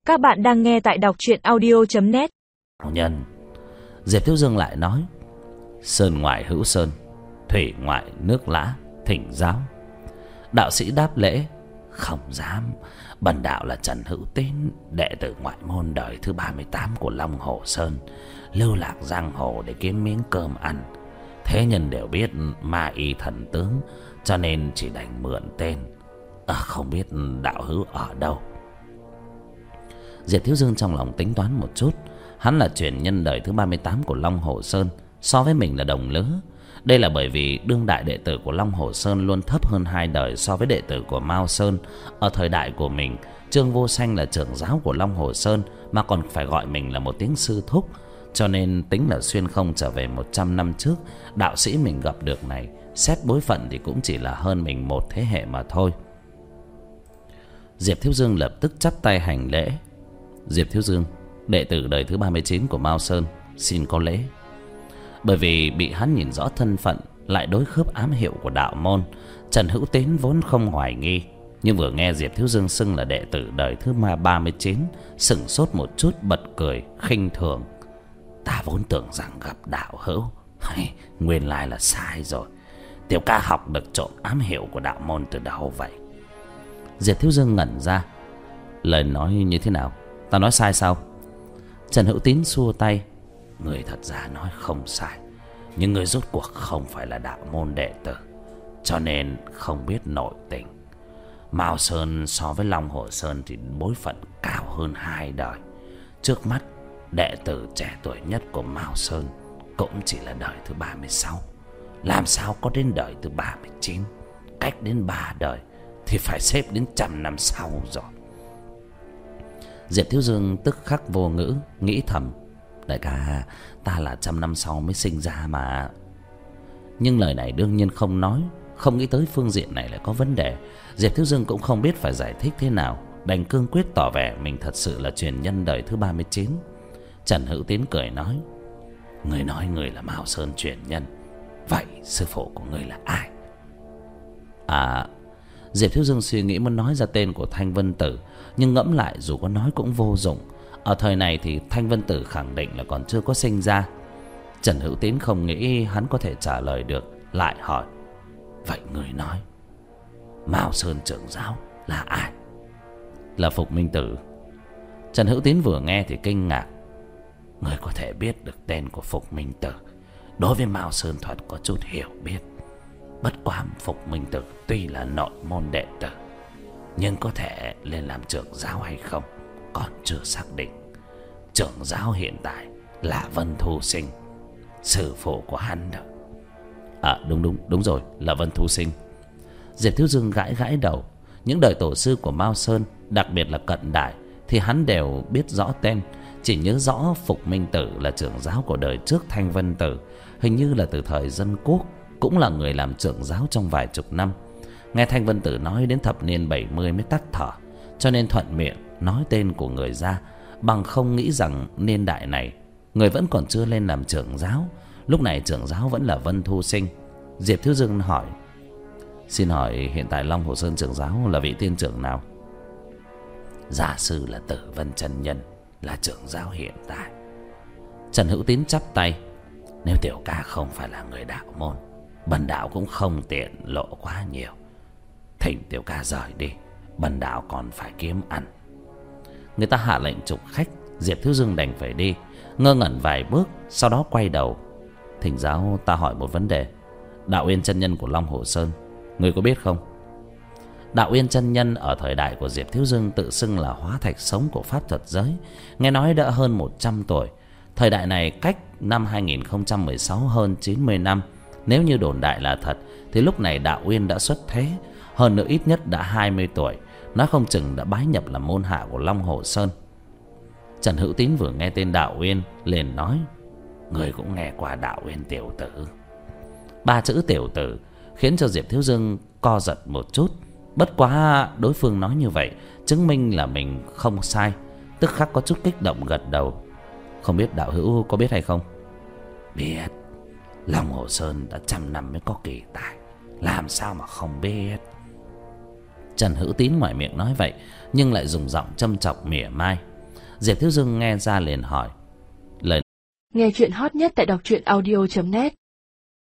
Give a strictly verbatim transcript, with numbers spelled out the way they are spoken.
Các bạn đang nghe tại đọc truyện audio chấm net. Nhân Diệp Thiếu Dương lại nói: sơn ngoại hữu sơn, thủy ngoại nước lã, thỉnh giáo. Đạo sĩ đáp lễ: không dám, bần đạo là Trần Hữu Tín, đệ tử ngoại môn đời thứ ba mươi tám của Long Hồ Sơn, lưu lạc giang hồ để kiếm miếng cơm ăn. Thế nhân đều biết ma y thần tướng, cho nên chỉ đành mượn tên. à, Không biết đạo hữu ở đâu. Diệp Thiếu Dương trong lòng tính toán một chút. Hắn là truyền nhân đời thứ ba mươi tám của Long Hồ Sơn, so với mình là đồng lứa. Đây là bởi vì đương đại đệ tử của Long Hồ Sơn luôn thấp hơn hai đời so với đệ tử của Mao Sơn. Ở thời đại của mình, Trương Vô Sanh là trưởng giáo của Long Hồ Sơn, mà còn phải gọi mình là một tiếng sư thúc. Cho nên tính là xuyên không trở về một trăm năm trước, đạo sĩ mình gặp được này, xét bối phận thì cũng chỉ là hơn mình một thế hệ mà thôi. Diệp Thiếu Dương lập tức chắp tay hành lễ: Diệp Thiếu Dương, đệ tử đời thứ ba mươi chín của Mao Sơn, xin có lễ. Bởi vì bị hắn nhìn rõ thân phận, lại đối khớp ám hiệu của đạo môn, Trần Hữu Tín vốn không hoài nghi. Nhưng vừa nghe Diệp Thiếu Dương xưng là đệ tử đời thứ ba mươi chín, sửng sốt một chút, bật cười khinh thường: ta vốn tưởng rằng gặp đạo hữu, hay nguyên lai là sai rồi. Tiểu ca học được trộm ám hiệu của đạo môn từ đâu vậy? Diệp Thiếu Dương ngẩn ra: lời nói như thế nào? Ta nói sai sao? Trần Hữu Tín xua tay: người thật ra nói không sai, nhưng người rốt cuộc không phải là đạo môn đệ tử, cho nên không biết nội tình. Mao Sơn so với Long Hồ Sơn thì bối phận cao hơn hai đời. Trước mắt, đệ tử trẻ tuổi nhất của Mao Sơn cũng chỉ là đời thứ ba mươi sáu. Làm sao có đến đời thứ ba mươi chín? Cách đến ba đời thì phải xếp đến trăm năm sau rồi. Diệp Thiếu Dương tức khắc vô ngữ, nghĩ thầm: đại ca, ta là trăm năm sau mới sinh ra mà. Nhưng lời này đương nhiên không nói, không nghĩ tới phương diện này lại có vấn đề. Diệp Thiếu Dương cũng không biết phải giải thích thế nào, đành cương quyết tỏ vẻ mình thật sự là truyền nhân đời thứ ba mươi chín. Trần Hữu Tín cười nói: người nói người là Mao Sơn truyền nhân, vậy sư phụ của người là ai? À, Diệp Thiếu Dương suy nghĩ muốn nói ra tên của Thanh Vân Tử, nhưng ngẫm lại dù có nói cũng vô dụng. Ở thời này thì Thanh Vân Tử khẳng định là còn chưa có sinh ra. Trần Hữu Tín không nghĩ hắn có thể trả lời được, lại hỏi: vậy người nói Mao Sơn trưởng giáo là ai? Là Phục Minh Tử. Trần Hữu Tín vừa nghe thì kinh ngạc: người có thể biết được tên của Phục Minh Tử, đối với Mao Sơn thuật có chút hiểu biết. Bất quá Phục Minh Tử tuy là nội môn đệ tử, nhưng có thể lên làm trưởng giáo hay không còn chưa xác định. Trưởng giáo hiện tại là Vân Thu Sinh, sư phụ của hắn đó. À đúng đúng đúng rồi, là Vân Thu Sinh. Diệp Thiếu Dương gãi gãi đầu. Những đời tổ sư của Mao Sơn, đặc biệt là cận đại, thì hắn đều biết rõ tên. Chỉ nhớ rõ Phục Minh Tử là trưởng giáo của đời trước Thanh Vân Tử, hình như là từ thời Dân Quốc, cũng là người làm trưởng giáo trong vài chục năm. Nghe Thanh Vân Tử nói đến thập niên bảy mươi mới tắt thở, cho nên thuận miệng nói tên của người ra, bằng không nghĩ rằng niên đại này người vẫn còn chưa lên làm trưởng giáo. Lúc này trưởng giáo vẫn là Vân Thu Sinh. Diệp Thiếu Dương hỏi: xin hỏi hiện tại Long Hồ Sơn trưởng giáo là vị tiên trưởng nào? Gia sư là Tử Vân chân nhân, là trưởng giáo hiện tại. Trần Hữu Tín chắp tay: nếu tiểu ca không phải là người đạo môn, bần đạo cũng không tiện lộ quá nhiều. Thỉnh tiểu ca rời đi, bần đạo còn phải kiếm ăn. Người ta hạ lệnh trục khách, Diệp Thiếu Dương đành phải đi. Ngơ ngẩn vài bước, sau đó quay đầu: thỉnh giáo ta hỏi một vấn đề. Đạo Uyên chân nhân của Long Hồ Sơn, người có biết không? Đạo Uyên chân nhân ở thời đại của Diệp Thiếu Dương tự xưng là hóa thạch sống của pháp thuật giới, nghe nói đã hơn một trăm tuổi. Thời đại này cách năm hai nghìn không trăm mười sáu hơn chín mươi năm. Nếu như đồn đại là thật thì lúc này Đạo Uyên đã xuất thế, hơn nữa ít nhất đã hai mươi tuổi, nói không chừng đã bái nhập làm môn hạ của Long Hồ Sơn. Trần Hữu Tín vừa nghe tên Đạo Uyên liền nói: người cũng nghe qua Đạo Uyên tiểu tử. Ba chữ tiểu tử khiến cho Diệp Thiếu Dương co giật một chút. Bất quá đối phương nói như vậy chứng minh là mình không sai, tức khắc có chút kích động gật đầu: không biết đạo hữu có biết hay không? Biết. Long Hồ Sơn đã trăm năm mới có kỳ tài, làm sao mà không biết. Trần Hữu Tín ngoài miệng nói vậy, nhưng lại dùng giọng châm chọc mỉa mai: Diệp Thiếu Dương nghe ra liền hỏi. Lời nghe chuyện hot nhất tại đọc truyện audio chấm net.